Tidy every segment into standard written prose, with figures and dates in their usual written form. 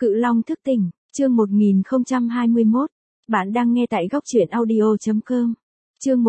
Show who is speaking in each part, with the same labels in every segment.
Speaker 1: Cự Long thức tỉnh, chương 1021. Bạn đang nghe tại góc truyện audio.com. Chương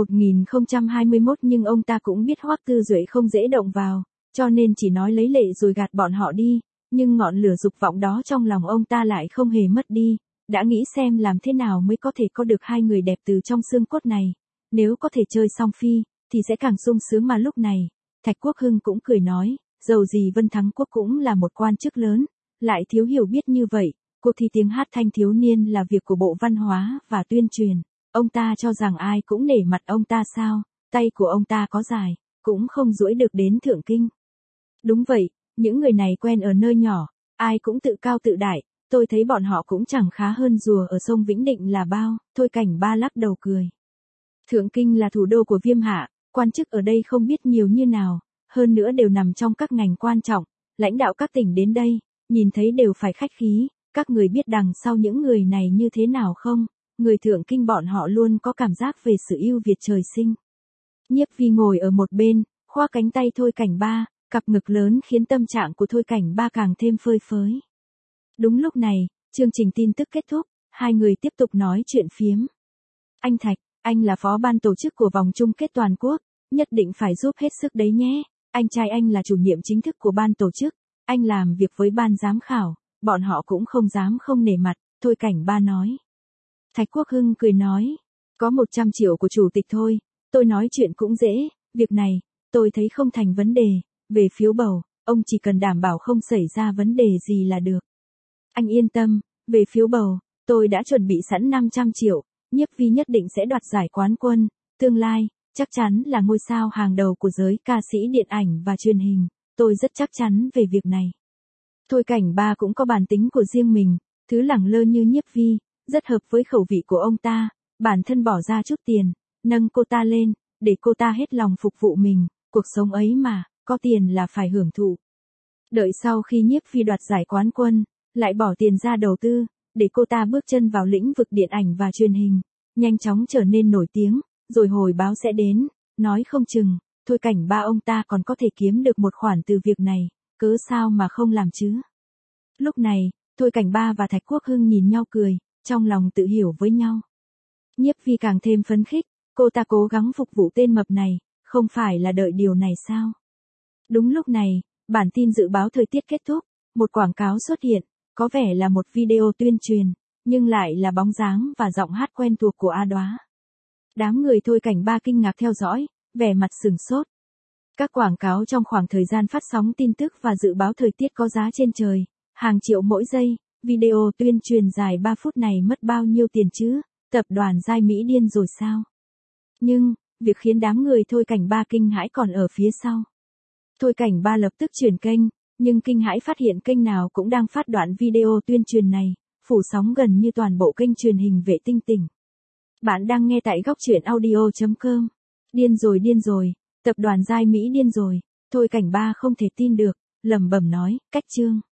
Speaker 1: 1021 nhưng ông ta cũng biết Hoắc Tư Duệ không dễ động vào, cho nên chỉ nói lấy lệ rồi gạt bọn họ đi, nhưng ngọn lửa dục vọng đó trong lòng ông ta lại không hề mất đi, đã nghĩ xem làm thế nào mới có thể có được hai người đẹp từ trong xương cốt này, nếu có thể chơi song phi, thì sẽ càng sung sướng mà lúc này, Thạch Quốc Hưng cũng cười nói, dầu gì Vân Thắng Quốc cũng là một quan chức lớn, lại thiếu hiểu biết như vậy, cuộc thi tiếng hát thanh thiếu niên là việc của Bộ Văn hóa và Tuyên truyền, ông ta cho rằng ai cũng nể mặt ông ta sao, tay của ông ta có dài, cũng không duỗi được đến Thượng Kinh. Đúng vậy, những người này quen ở nơi nhỏ, ai cũng tự cao tự đại, tôi thấy bọn họ cũng chẳng khá hơn rùa ở sông Vĩnh Định là bao, Thôi Cảnh Ba lắc đầu cười. Thượng Kinh là thủ đô của Viêm Hạ, quan chức ở đây không biết nhiều như nào, hơn nữa đều nằm trong các ngành quan trọng, lãnh đạo các tỉnh đến đây, nhìn thấy đều phải khách khí, các người biết đằng sau những người này như thế nào không? Người Thượng Kinh bọn họ luôn có cảm giác về sự ưu việt trời sinh. Nhiếp Vi ngồi ở một bên, khoa cánh tay Thôi Cảnh Ba, cặp ngực lớn khiến tâm trạng của Thôi Cảnh Ba càng thêm phơi phới. Đúng lúc này, chương trình tin tức kết thúc, hai người tiếp tục nói chuyện phiếm. Anh Thạch, anh là phó ban tổ chức của vòng chung kết toàn quốc, nhất định phải giúp hết sức đấy nhé. Anh trai anh là chủ nhiệm chính thức của ban tổ chức, anh làm việc với ban giám khảo, bọn họ cũng không dám không nể mặt, Thôi Cảnh Ba nói. Thạch Quốc Hưng cười nói, có 100 triệu của chủ tịch thôi, tôi nói chuyện cũng dễ, việc này, tôi thấy không thành vấn đề, về phiếu bầu, ông chỉ cần đảm bảo không xảy ra vấn đề gì là được. Anh yên tâm, về phiếu bầu, tôi đã chuẩn bị sẵn 500 triệu, Nhiếp Vi nhất định sẽ đoạt giải quán quân, tương lai, chắc chắn là ngôi sao hàng đầu của giới ca sĩ điện ảnh và truyền hình, tôi rất chắc chắn về việc này. Thôi Cảnh Ba cũng có bản tính của riêng mình, thứ lẳng lơ như Nhiếp Vi, rất hợp với khẩu vị của ông ta, bản thân bỏ ra chút tiền, nâng cô ta lên, để cô ta hết lòng phục vụ mình, cuộc sống ấy mà, có tiền là phải hưởng thụ. Đợi sau khi Nhiếp Vi đoạt giải quán quân, lại bỏ tiền ra đầu tư, để cô ta bước chân vào lĩnh vực điện ảnh và truyền hình, nhanh chóng trở nên nổi tiếng, rồi hồi báo sẽ đến, nói không chừng, Thôi Cảnh Ba ông ta còn có thể kiếm được một khoản từ việc này, cớ sao mà không làm chứ. Lúc này, Thôi Cảnh Ba và Thạch Quốc Hưng nhìn nhau cười, trong lòng tự hiểu với nhau. Nhiếp Vi càng thêm phấn khích, cô ta cố gắng phục vụ tên mập này, không phải là đợi điều này sao. Đúng lúc này, bản tin dự báo thời tiết kết thúc, một quảng cáo xuất hiện, có vẻ là một video tuyên truyền, nhưng lại là bóng dáng và giọng hát quen thuộc của A Đóa. Đám người Thôi Cảnh Ba kinh ngạc theo dõi, vẻ mặt sửng sốt. Các quảng cáo trong khoảng thời gian phát sóng tin tức và dự báo thời tiết có giá trên trời, hàng triệu mỗi giây, video tuyên truyền dài 3 phút này mất bao nhiêu tiền chứ, tập đoàn Giai Mỹ điên rồi sao? Nhưng, việc khiến đám người Thôi Cảnh Ba kinh hãi còn ở phía sau. Thôi Cảnh Ba lập tức chuyển kênh, nhưng kinh hãi phát hiện kênh nào cũng đang phát đoạn video tuyên truyền này, phủ sóng gần như toàn bộ kênh truyền hình vệ tinh tỉnh. Bạn đang nghe tại góc truyện audio.com. Điên rồi, tập đoàn Giai Mỹ điên rồi, Thôi Cảnh Ba không thể tin được, lẩm bẩm nói, cách chương.